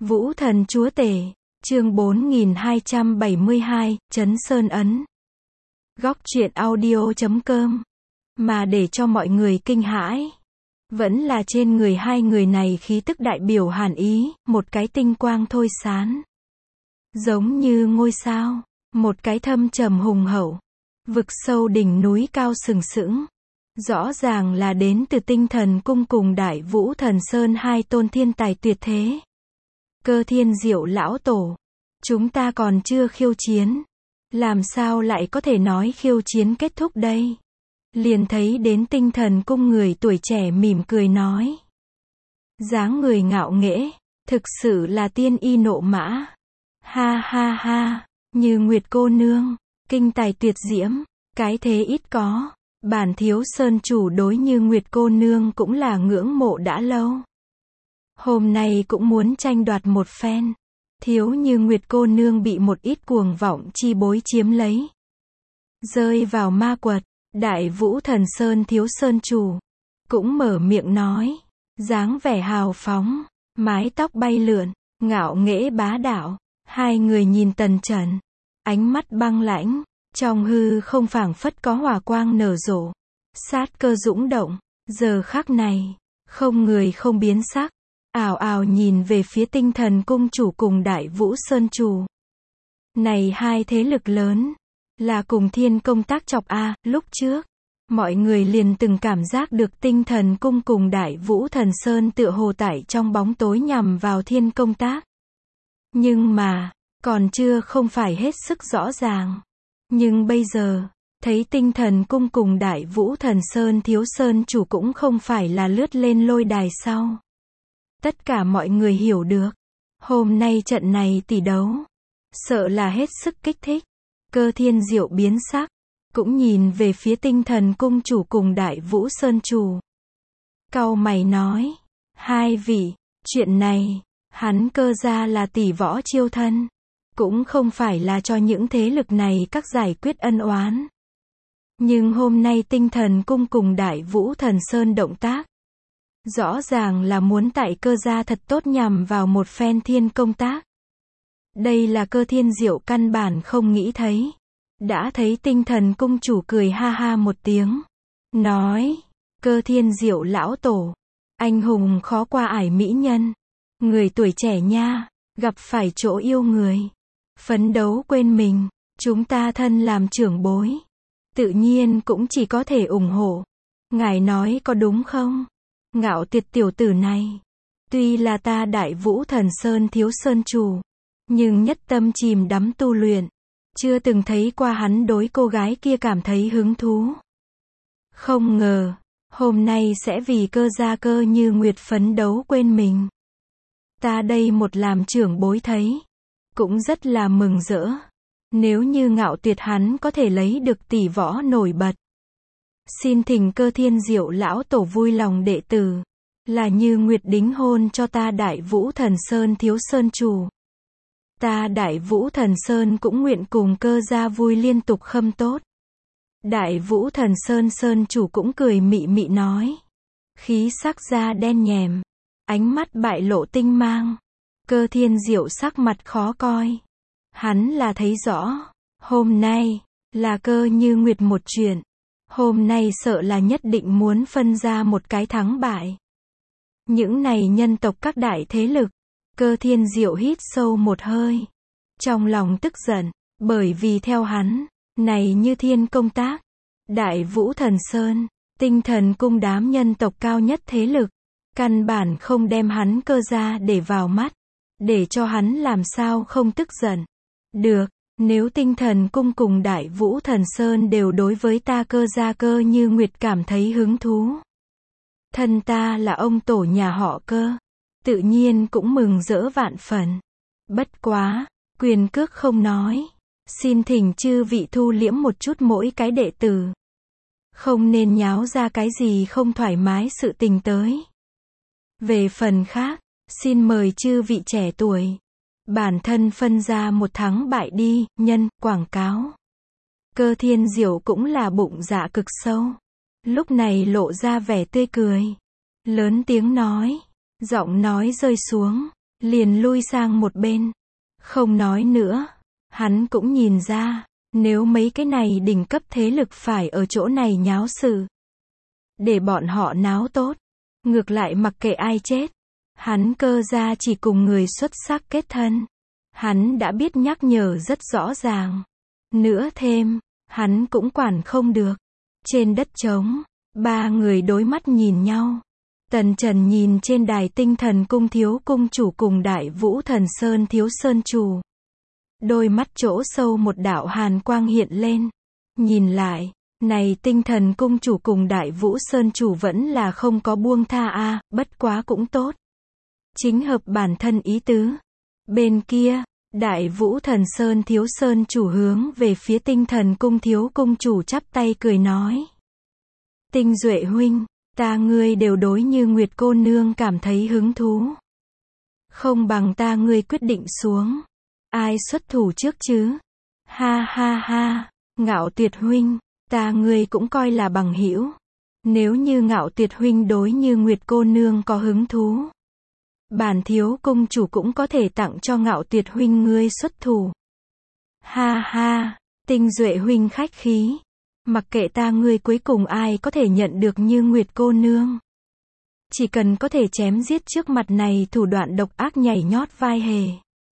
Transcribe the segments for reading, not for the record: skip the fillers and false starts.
Vũ thần chúa tể, chương 4272, Trấn Sơn Ấn. Góc truyện audio.com. Mà để cho mọi người kinh hãi, vẫn là trên người hai người này khí tức đại biểu hàn ý, một cái tinh quang thôi sáng, giống như ngôi sao, một cái thâm trầm hùng hậu, vực sâu đỉnh núi cao sừng sững. Rõ ràng là đến từ Tinh Thần Cung cùng Đại Vũ Thần Sơn hai tôn thiên tài tuyệt thế. Cơ Thiên Diệu lão tổ, chúng ta còn chưa khiêu chiến, làm sao lại có thể nói khiêu chiến kết thúc đây? Liền thấy đến Tinh Thần Cung người tuổi trẻ mỉm cười nói. Dáng người ngạo nghễ, thực sự là tiên y nộ mã. Ha ha ha, như Nguyệt cô nương, kinh tài tuyệt diễm, cái thế ít có. Bản thiếu sơn chủ đối Như Nguyệt cô nương cũng là ngưỡng mộ đã lâu. Hôm nay cũng muốn tranh đoạt một phen. Thiếu Như Nguyệt cô nương bị một ít cuồng vọng chi bối chiếm lấy, rơi vào ma quật. Đại Vũ Thần Sơn thiếu sơn chủ cũng mở miệng nói, dáng vẻ hào phóng, mái tóc bay lượn, ngạo nghễ bá đạo. Hai người nhìn Tần Trần, ánh mắt băng lãnh. Trong hư không phảng phất có hỏa quang nở rộ, sát cơ dũng động. Giờ khắc này, không người không biến sắc, ào ào nhìn về phía Tinh Thần Cung chủ cùng Đại Vũ Sơn chủ. Này hai thế lực lớn, là cùng thiên công tác chọc a. Lúc trước, mọi người liền từng cảm giác được Tinh Thần Cung cùng Đại Vũ Thần Sơn tựa hồ tải trong bóng tối nhằm vào thiên công tác. Nhưng mà, còn chưa không phải hết sức rõ ràng. Nhưng bây giờ, thấy Tinh Thần Cung cùng Đại Vũ Thần Sơn thiếu sơn chủ cũng không phải là lướt lên lôi đài sau. Tất cả mọi người hiểu được, hôm nay trận này tỷ đấu, sợ là hết sức kích thích. Cơ Thiên Diệu biến sắc, cũng nhìn về phía Tinh Thần Cung chủ cùng Đại Vũ Sơn chủ. Cau mày nói, hai vị, chuyện này, hắn Cơ gia là tỷ võ chiêu thân. Cũng không phải là cho những thế lực này các giải quyết ân oán. Nhưng hôm nay Tinh Thần Cung cùng Đại Vũ Thần Sơn động tác, rõ ràng là muốn tại Cơ gia thật tốt nhằm vào một phen thiên công tác. Đây là Cơ Thiên Diệu căn bản không nghĩ thấy. Đã thấy Tinh Thần Cung chủ cười ha ha một tiếng, nói, Cơ Thiên Diệu lão tổ, anh hùng khó qua ải mỹ nhân. Người tuổi trẻ nha, gặp phải chỗ yêu người, phấn đấu quên mình, chúng ta thân làm trưởng bối, tự nhiên cũng chỉ có thể ủng hộ. Ngài nói có đúng không? Ngạo Tiệt tiểu tử này, tuy là ta Đại Vũ Thần Sơn thiếu sơn chủ, nhưng nhất tâm chìm đắm tu luyện, chưa từng thấy qua hắn đối cô gái kia cảm thấy hứng thú. Không ngờ, hôm nay sẽ vì Cơ gia Cơ Như Nguyệt phấn đấu quên mình. Ta đây một làm trưởng bối thấy, cũng rất là mừng rỡ. Nếu như Ngạo Tuyệt hắn có thể lấy được tỷ võ nổi bật, xin thỉnh Cơ Thiên Diệu lão tổ vui lòng đệ tử, là Như Nguyệt đính hôn cho ta Đại Vũ Thần Sơn thiếu sơn chủ. Ta Đại Vũ Thần Sơn cũng nguyện cùng Cơ gia vui liên tục khâm tốt. Đại Vũ Thần Sơn sơn chủ cũng cười mị mị nói, khí sắc da đen nhèm, ánh mắt bại lộ tinh mang. Cơ Thiên Diệu sắc mặt khó coi. Hắn là thấy rõ, hôm nay, là Cơ Như Nguyệt một chuyện. Hôm nay sợ là nhất định muốn phân ra một cái thắng bại. Những này nhân tộc các đại thế lực. Cơ Thiên Diệu hít sâu một hơi. Trong lòng tức giận, bởi vì theo hắn, này như thiên công tác, Đại Vũ Thần Sơn, Tinh Thần Cung đám nhân tộc cao nhất thế lực, căn bản không đem hắn Cơ gia để vào mắt. Để cho hắn làm sao không tức giận. Được, nếu Tinh Thần Cung cùng Đại Vũ Thần Sơn đều đối với ta Cơ gia Cơ Như Nguyệt cảm thấy hứng thú. Thân ta là ông tổ nhà họ Cơ, tự nhiên cũng mừng rỡ vạn phần. Bất quá, quyền cước không nói, xin thỉnh chư vị thu liễm một chút mỗi cái đệ tử. Không nên nháo ra cái gì không thoải mái sự tình tới. Về phần khác, xin mời chư vị trẻ tuổi, bản thân phân ra một thắng bại đi, nhân, quảng cáo. Cơ Thiên Diệu cũng là bụng dạ cực sâu. Lúc này lộ ra vẻ tươi cười. Lớn tiếng nói, giọng nói rơi xuống, liền lui sang một bên. Không nói nữa. Hắn cũng nhìn ra, nếu mấy cái này đỉnh cấp thế lực phải ở chỗ này nháo sự, để bọn họ náo tốt. Ngược lại mặc kệ ai chết. Hắn Cơ gia chỉ cùng người xuất sắc kết thân. Hắn đã biết nhắc nhở rất rõ ràng. Nữa thêm, hắn cũng quản không được. Trên đất trống, ba người đối mắt nhìn nhau. Tần Trần nhìn trên đài Tinh Thần Cung thiếu cung chủ cùng Đại Vũ Thần Sơn thiếu sơn chủ. Đôi mắt chỗ sâu một đạo hàn quang hiện lên. Nhìn lại, này Tinh Thần Cung chủ cùng Đại Vũ Sơn chủ vẫn là không có buông tha a, bất quá cũng tốt. Chính hợp bản thân ý tứ. Bên kia, Đại Vũ Thần Sơn thiếu sơn chủ hướng về phía Tinh Thần Cung thiếu cung chủ chắp tay cười nói. Tinh Duệ huynh, ta ngươi đều đối như Nguyệt cô nương cảm thấy hứng thú. Không bằng ta ngươi quyết định xuống. Ai xuất thủ trước chứ? Ha ha ha, Ngạo Tuyệt huynh, ta ngươi cũng coi là bằng hữu. Nếu như Ngạo Tuyệt huynh đối như Nguyệt cô nương có hứng thú, bản thiếu cung chủ cũng có thể tặng cho Ngạo Tuyệt huynh ngươi xuất thủ. Ha ha, Tinh Duệ huynh khách khí. Mặc kệ ta ngươi cuối cùng ai có thể nhận được như Nguyệt cô nương. Chỉ cần có thể chém giết trước mặt này thủ đoạn độc ác nhảy nhót vai hề.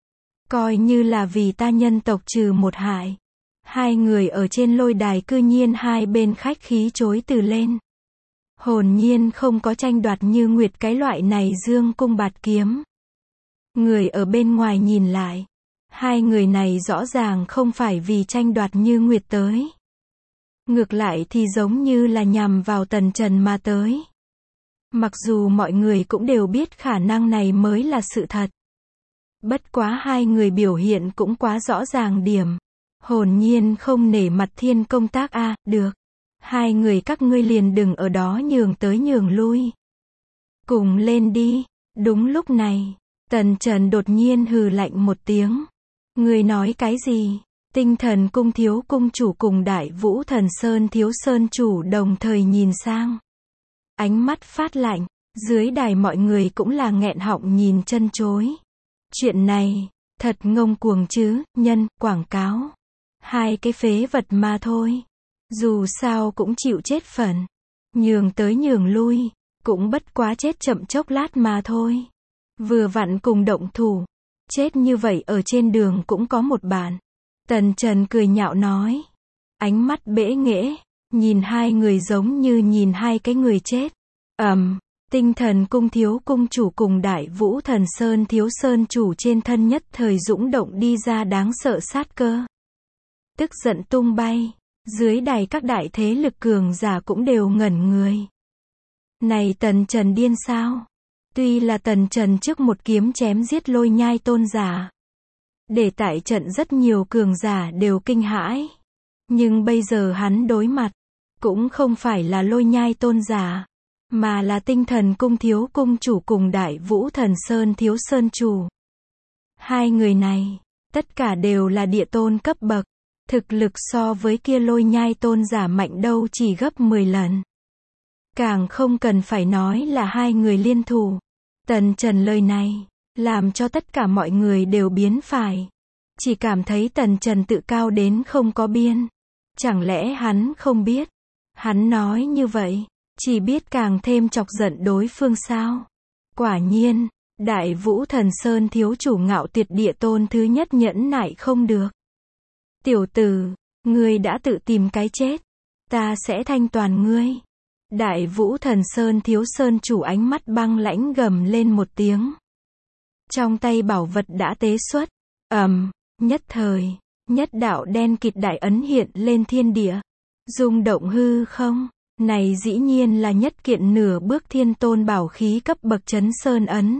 Coi như là vì ta nhân tộc trừ một hại. Hai người ở trên lôi đài cư nhiên hai bên khách khí chối từ lên. Hồn nhiên không có tranh đoạt như Nguyệt cái loại này dương cung bạt kiếm. Người ở bên ngoài nhìn lại. Hai người này rõ ràng không phải vì tranh đoạt như Nguyệt tới. Ngược lại thì giống như là nhằm vào Tần Trần mà tới. Mặc dù mọi người cũng đều biết khả năng này mới là sự thật. Bất quá hai người biểu hiện cũng quá rõ ràng điểm. Hồn nhiên không nể mặt thiên công tác a, được. Hai người các ngươi liền đừng ở đó nhường tới nhường lui. Cùng lên đi. Đúng lúc này, Tần Trần đột nhiên hừ lạnh một tiếng. Ngươi nói cái gì? Tinh Thần Cung thiếu cung chủ cùng Đại Vũ Thần Sơn thiếu sơn chủ đồng thời nhìn sang. Ánh mắt phát lạnh, dưới đài mọi người cũng là nghẹn họng nhìn chân chối. Chuyện này, thật ngông cuồng chứ, nhân, quảng cáo. Hai cái phế vật mà thôi. Dù sao cũng chịu chết phần. Nhường tới nhường lui, cũng bất quá chết chậm chốc lát mà thôi. Vừa vặn cùng động thủ. Chết như vậy ở trên đường cũng có một bạn. Tần Trần cười nhạo nói. Ánh mắt bẽ nghễ, nhìn hai người giống như nhìn hai cái người chết. Tinh Thần Cung thiếu cung chủ cùng Đại Vũ Thần Sơn thiếu sơn chủ trên thân nhất thời dũng động đi ra đáng sợ sát cơ. Tức giận tung bay, dưới đài các đại thế lực cường giả cũng đều ngẩn người. Này Tần Trần điên sao? Tuy là Tần Trần trước một kiếm chém giết Lôi Nhai tôn giả. Để tại trận rất nhiều cường giả đều kinh hãi. Nhưng bây giờ hắn đối mặt, cũng không phải là Lôi Nhai tôn giả, mà là Tinh Thần Cung thiếu cung chủ cùng Đại Vũ Thần Sơn thiếu sơn chủ. Hai người này, tất cả đều là địa tôn cấp bậc. Thực lực so với kia Lôi Nhai tôn giả mạnh đâu chỉ gấp 10 lần. Càng không cần phải nói là hai người liên thủ. Tần Trần lời này, làm cho tất cả mọi người đều biến phải. Chỉ cảm thấy Tần Trần tự cao đến không có biên. Chẳng lẽ hắn không biết? Hắn nói như vậy, chỉ biết càng thêm chọc giận đối phương sao? Quả nhiên, Đại Vũ Thần Sơn thiếu chủ Ngạo Tuyệt địa tôn thứ nhất nhẫn nại không được. Tiểu tử, ngươi đã tự tìm cái chết. Ta sẽ thanh toàn ngươi. Đại Vũ Thần Sơn thiếu sơn chủ ánh mắt băng lãnh gầm lên một tiếng. Trong tay bảo vật đã tế xuất. Nhất thời, nhất đạo đen kịt đại ấn hiện lên thiên địa. Rung động hư không. Này dĩ nhiên là nhất kiện nửa bước thiên tôn bảo khí cấp bậc chấn sơn ấn.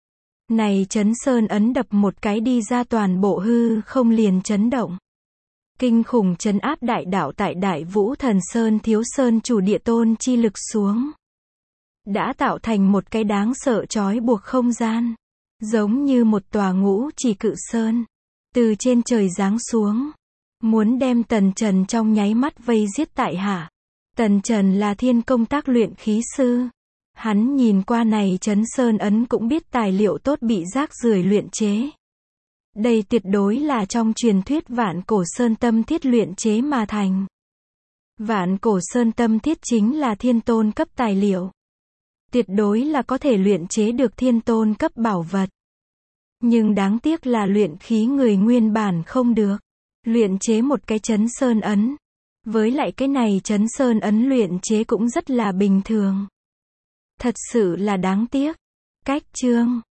Này chấn sơn ấn đập một cái đi ra toàn bộ hư không liền chấn động. Kinh khủng trấn áp đại đạo tại Đại Vũ Thần Sơn thiếu sơn chủ địa tôn chi lực xuống. Đã tạo thành một cái đáng sợ trói buộc không gian. Giống như một tòa ngũ chỉ cự sơn. Từ trên trời giáng xuống. Muốn đem Tần Trần trong nháy mắt vây giết tại hạ. Tần Trần là thiên công tác luyện khí sư. Hắn nhìn qua này chấn sơn ấn cũng biết tài liệu tốt bị rác rưởi luyện chế. Đây tuyệt đối là trong truyền thuyết vạn cổ sơn tâm thiết luyện chế mà thành. Vạn cổ sơn tâm thiết chính là thiên tôn cấp tài liệu. Tuyệt đối là có thể luyện chế được thiên tôn cấp bảo vật. Nhưng đáng tiếc là luyện khí người nguyên bản không được. Luyện chế một cái chấn sơn ấn. Với lại cái này chấn sơn ấn luyện chế cũng rất là bình thường. Thật sự là đáng tiếc. Cách chương